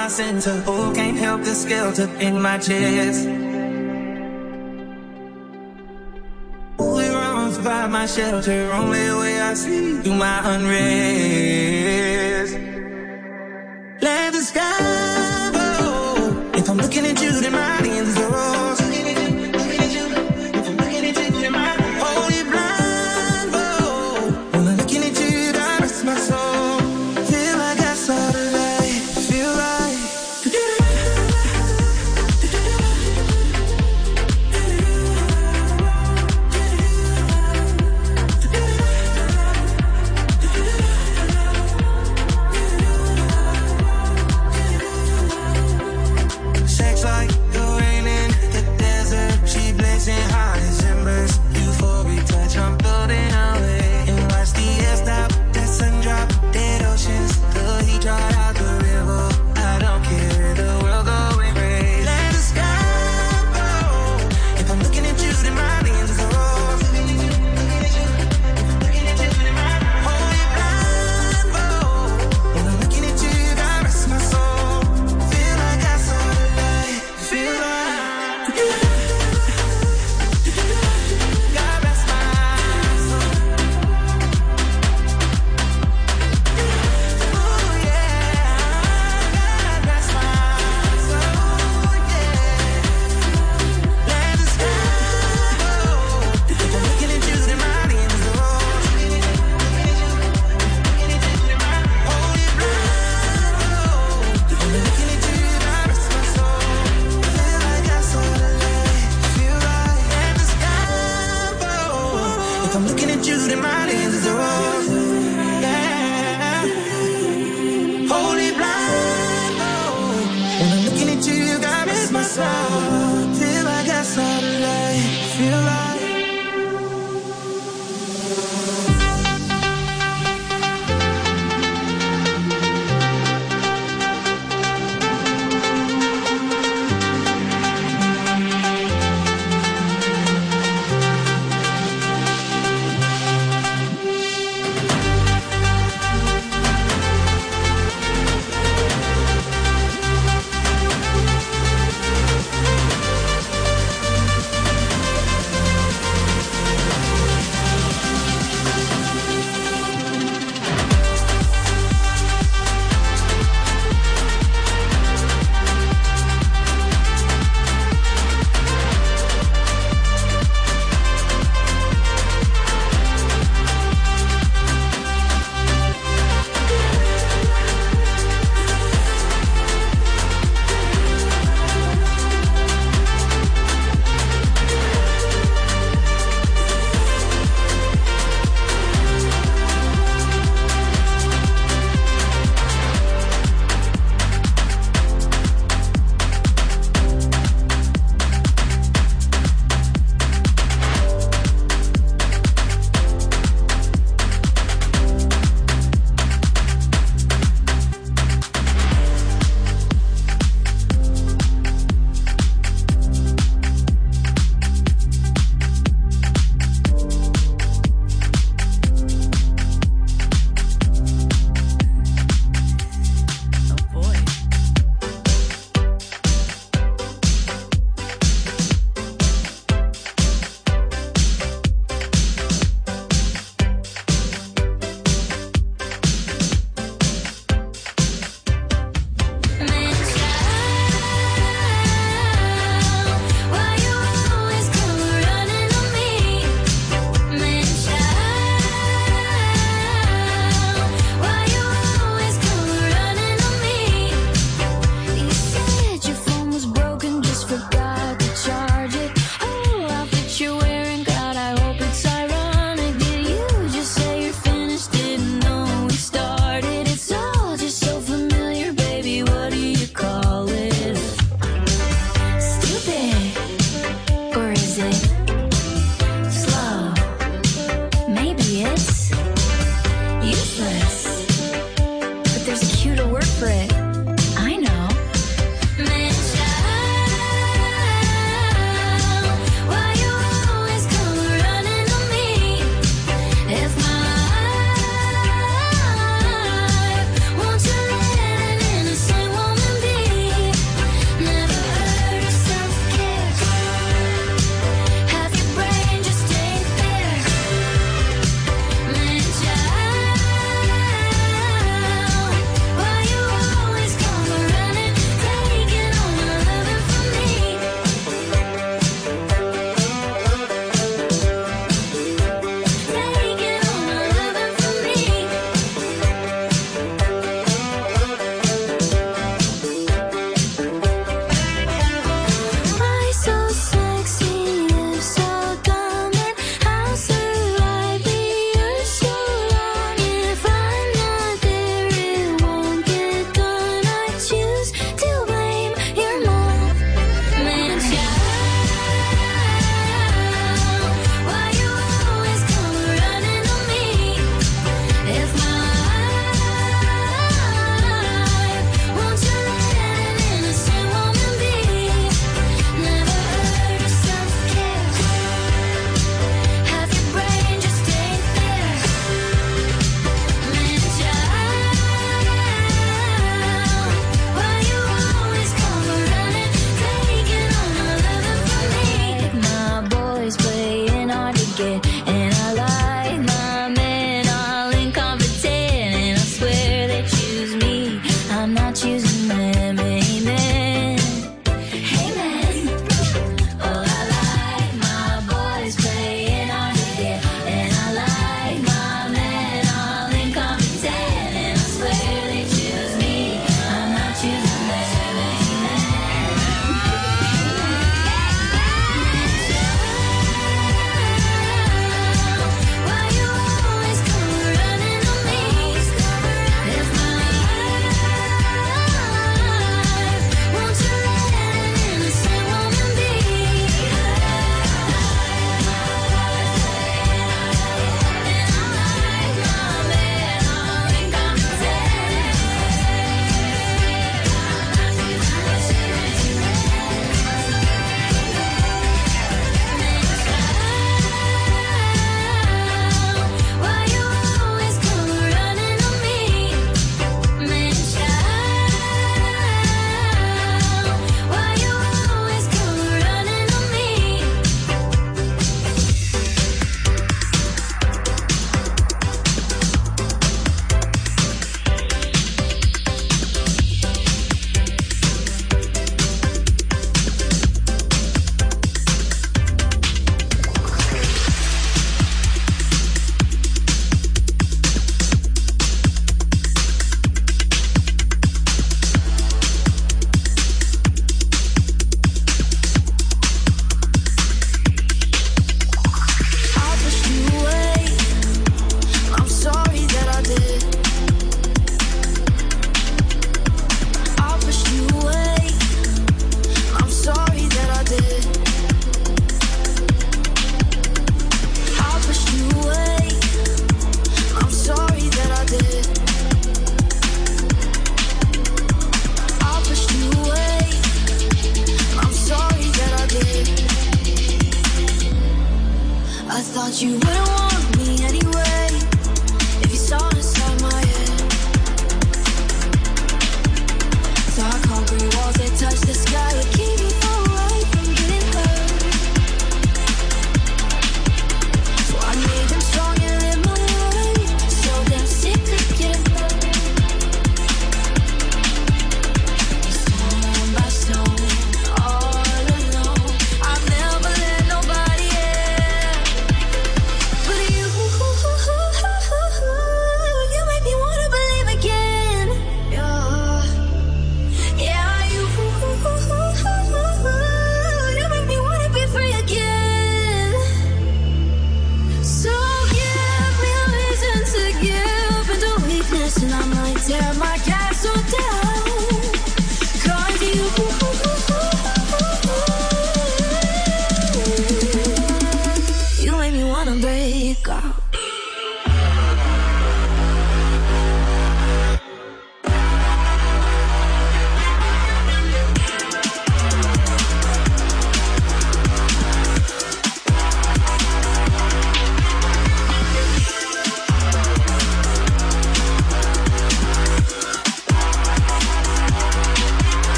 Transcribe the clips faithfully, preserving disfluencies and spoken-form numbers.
my center. Oh, can't help the skeleton in my chest. By my shelter, only way I see through my unrest. Let the sky blow. If I'm looking at you, then my hands are rose. Looking at you, looking at you. If I'm looking at you, then my holy blindfold. When I'm looking at you, I rest my soul. Feel like I saw the light. Feel like. Sex like gold.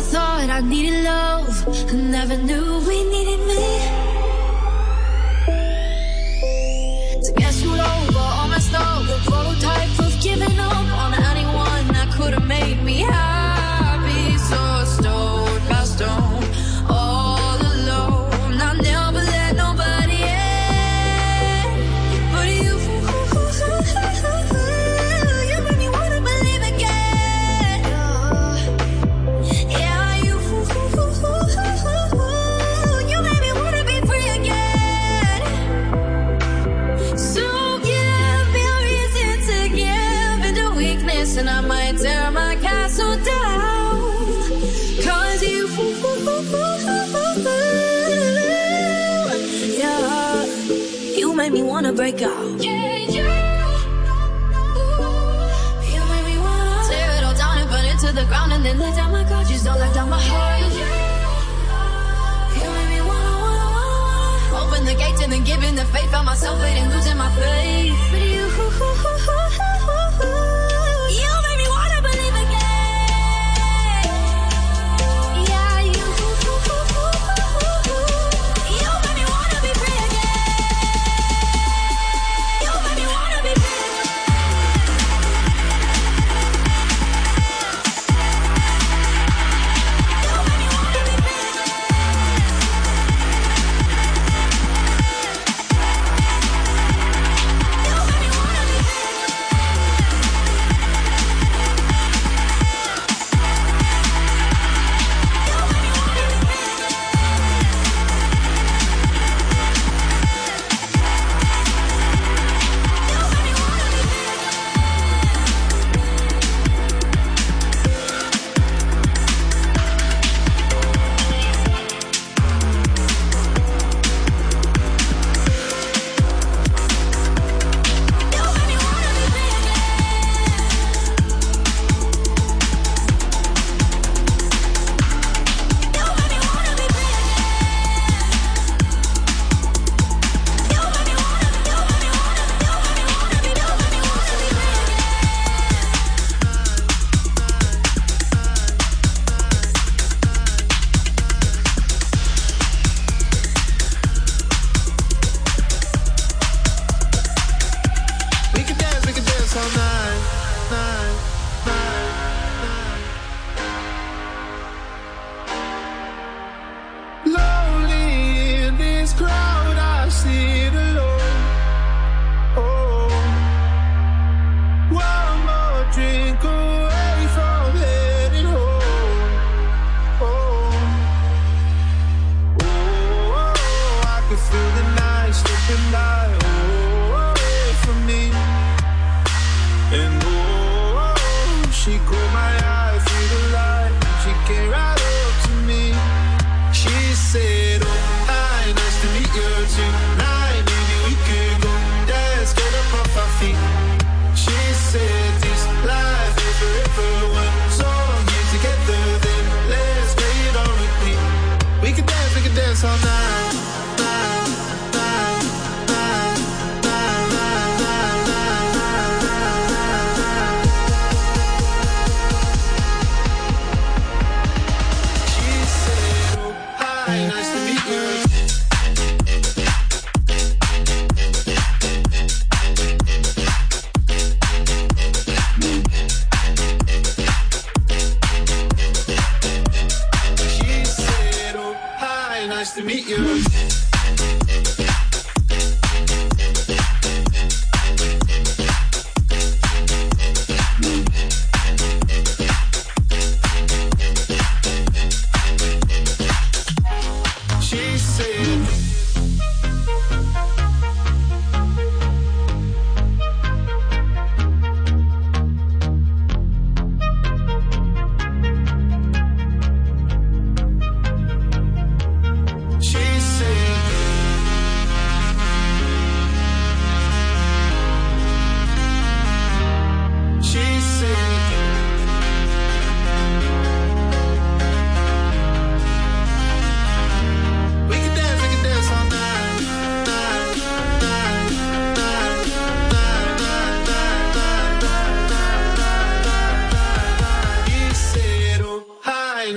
thought I needed love, I never knew we needed me. To get screwed over, all messed up, the prototype of giving up on anyone that could have made me happy. So stone by stone, all alone, I never let nobody in. But you, you made me wanna believe again. Yeah, you, you made me wanna be free again. So give me a reason to give into weakness, and I might tear my castle down. Cause you, yeah, you made me wanna break out. Yeah, you, you made me wanna tear it all down and burn it to the ground, and then let down my guard. You stole, let down my heart. You made me wanna, wanna, wanna open the gates and then giving the faith. Found myself waiting, losing my faith. But you, you made me wanna believe again. Yeah, you, you made me wanna be free again. You made me wanna be free again. You made me wanna be free again. You made me wanna be free To meet you.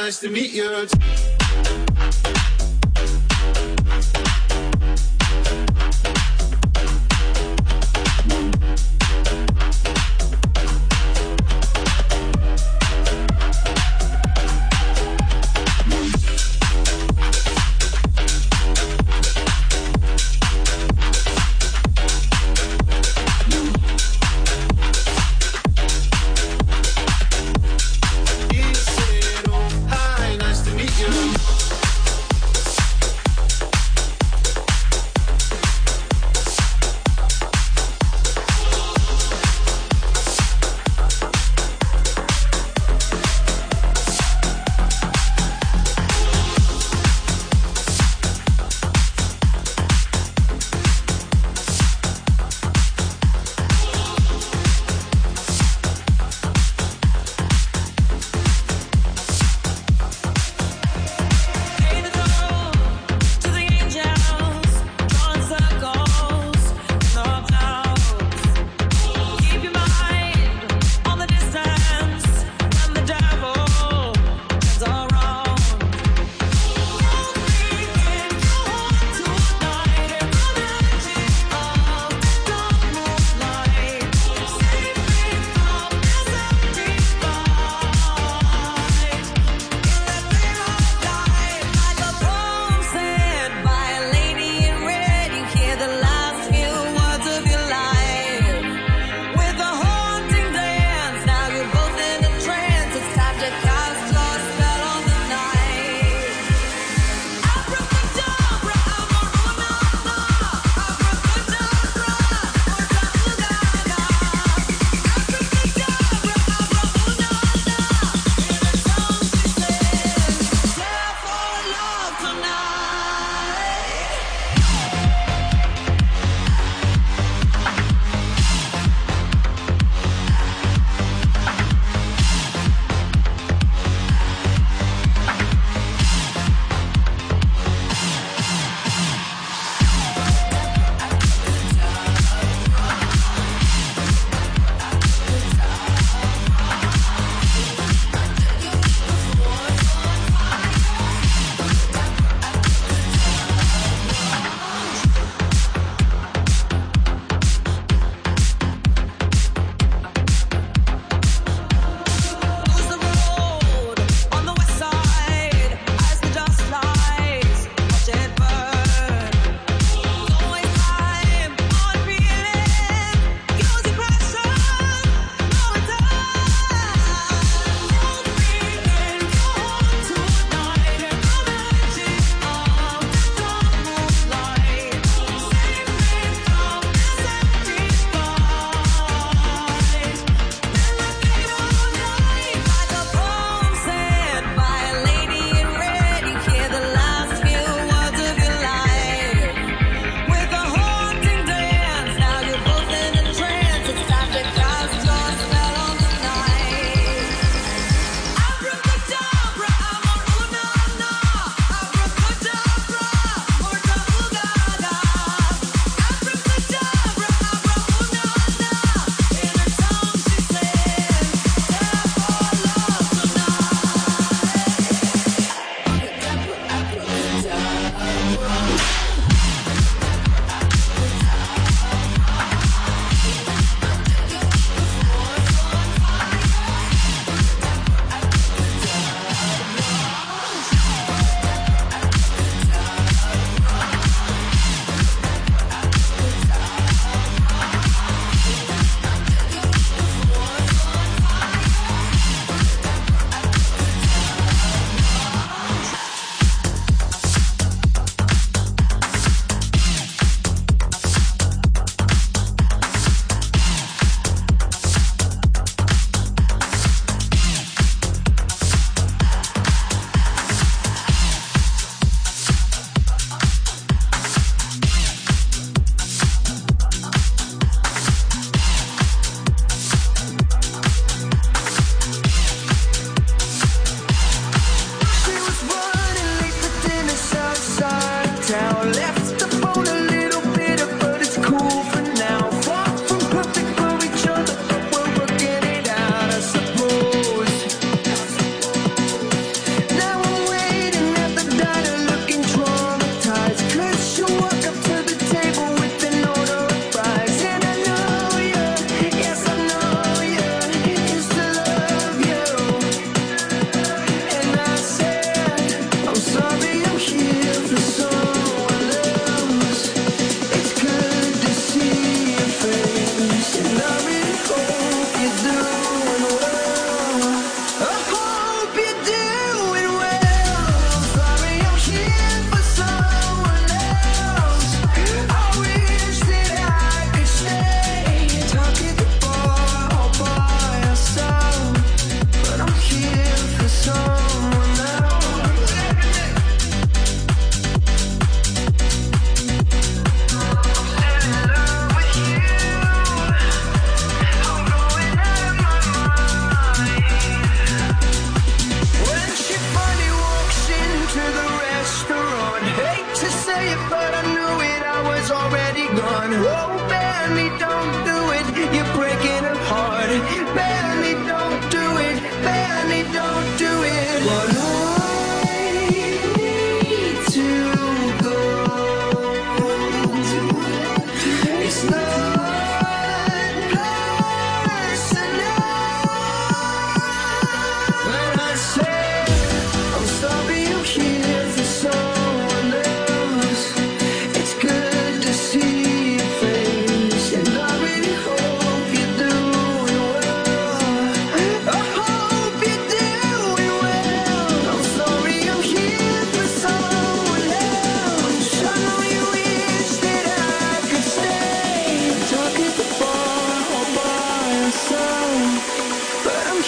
nice to meet you.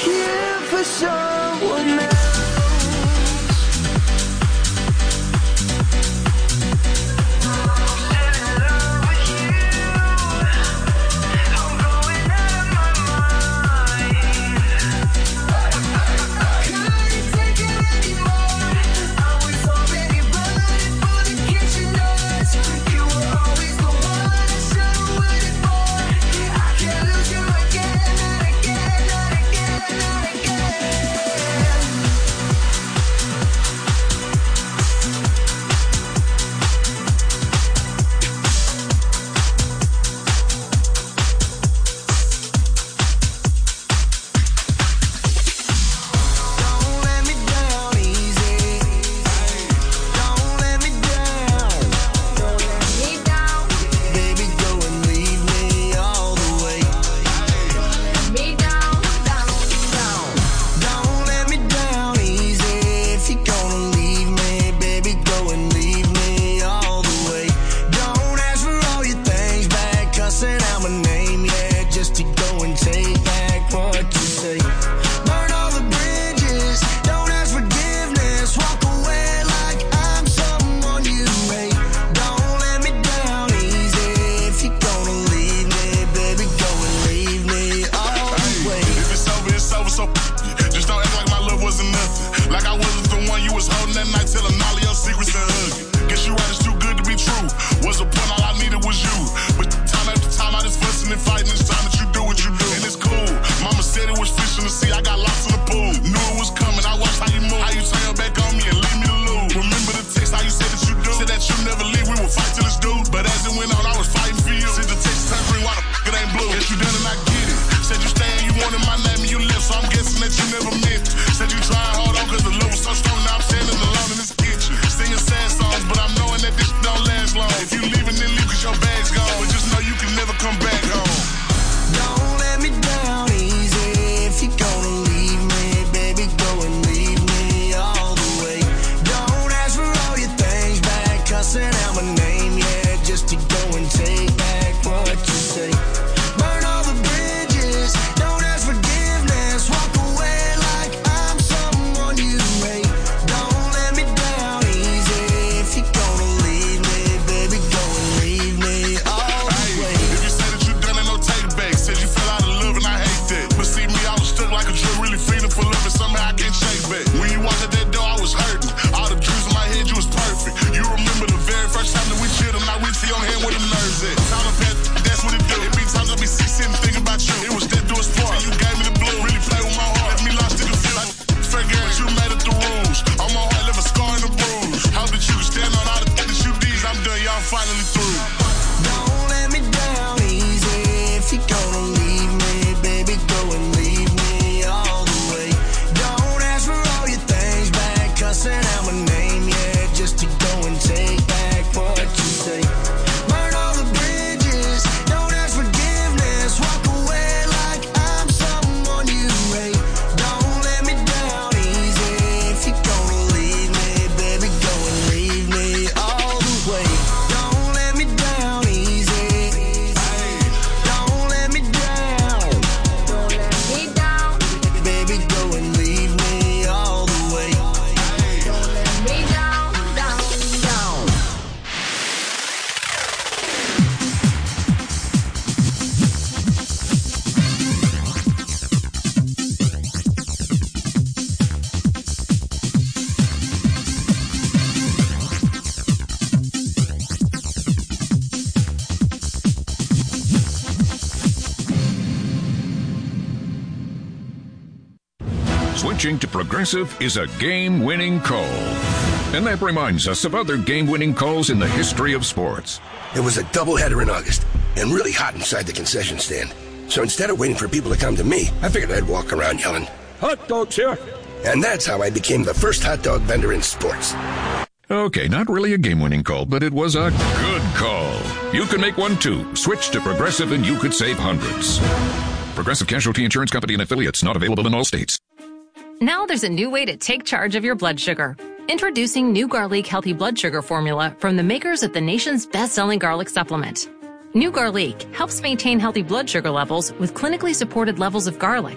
here for someone else. Switching to Progressive is a game-winning call. And that reminds us of other game-winning calls in the history of sports. It was a doubleheader in August, and really hot inside the concession stand. So instead of waiting for people to come to me, I figured I'd walk around yelling, "Hot dogs here!" And that's how I became the first hot dog vendor in sports. Okay, not really a game-winning call, but it was a good call. You can make one too. Switch to Progressive and you could save hundreds. Progressive Casualty Insurance Company and affiliates, not available in all states. Now there's a new way to take charge of your blood sugar. Introducing new Garlic Healthy Blood Sugar Formula from the makers of the nation's best-selling garlic supplement. New Garlic helps maintain healthy blood sugar levels with clinically supported levels of garlic.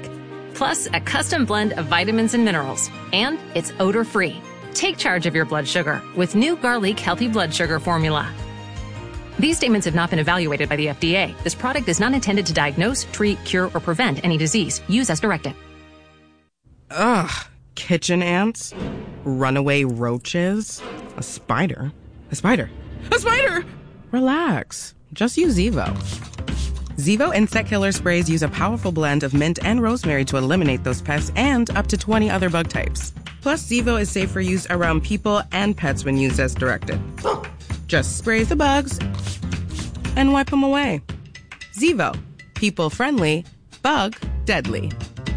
plus a custom blend of vitamins and minerals. And it's odor-free. Take charge of your blood sugar with new Garlic Healthy Blood Sugar Formula. These statements have not been evaluated by the F D A. This product is not intended to diagnose, treat, cure, or prevent any disease. Use as directed. Ugh. Kitchen ants? Runaway roaches? A spider? A spider? A spider! Relax. Just use Zevo. Zevo insect killer sprays use a powerful blend of mint and rosemary to eliminate those pests and up to twenty other bug types. Plus, Zevo is safe for use around people and pets when used as directed. Just spray the bugs and wipe them away. Zevo. People friendly, bug deadly.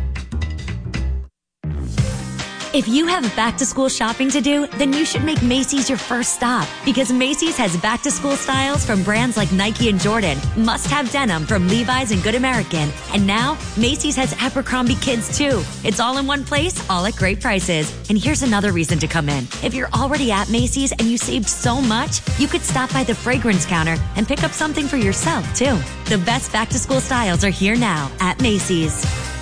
If you have back-to-school shopping to do, then you should make Macy's your first stop, because Macy's has back-to-school styles from brands like Nike and Jordan, must-have denim from Levi's and Good American, and now Macy's has Abercrombie Kids too. It's all in one place, all at great prices. And here's another reason to come in. If you're already at Macy's and you saved so much, you could stop by the fragrance counter and pick up something for yourself too. The best back-to-school styles are here now at Macy's.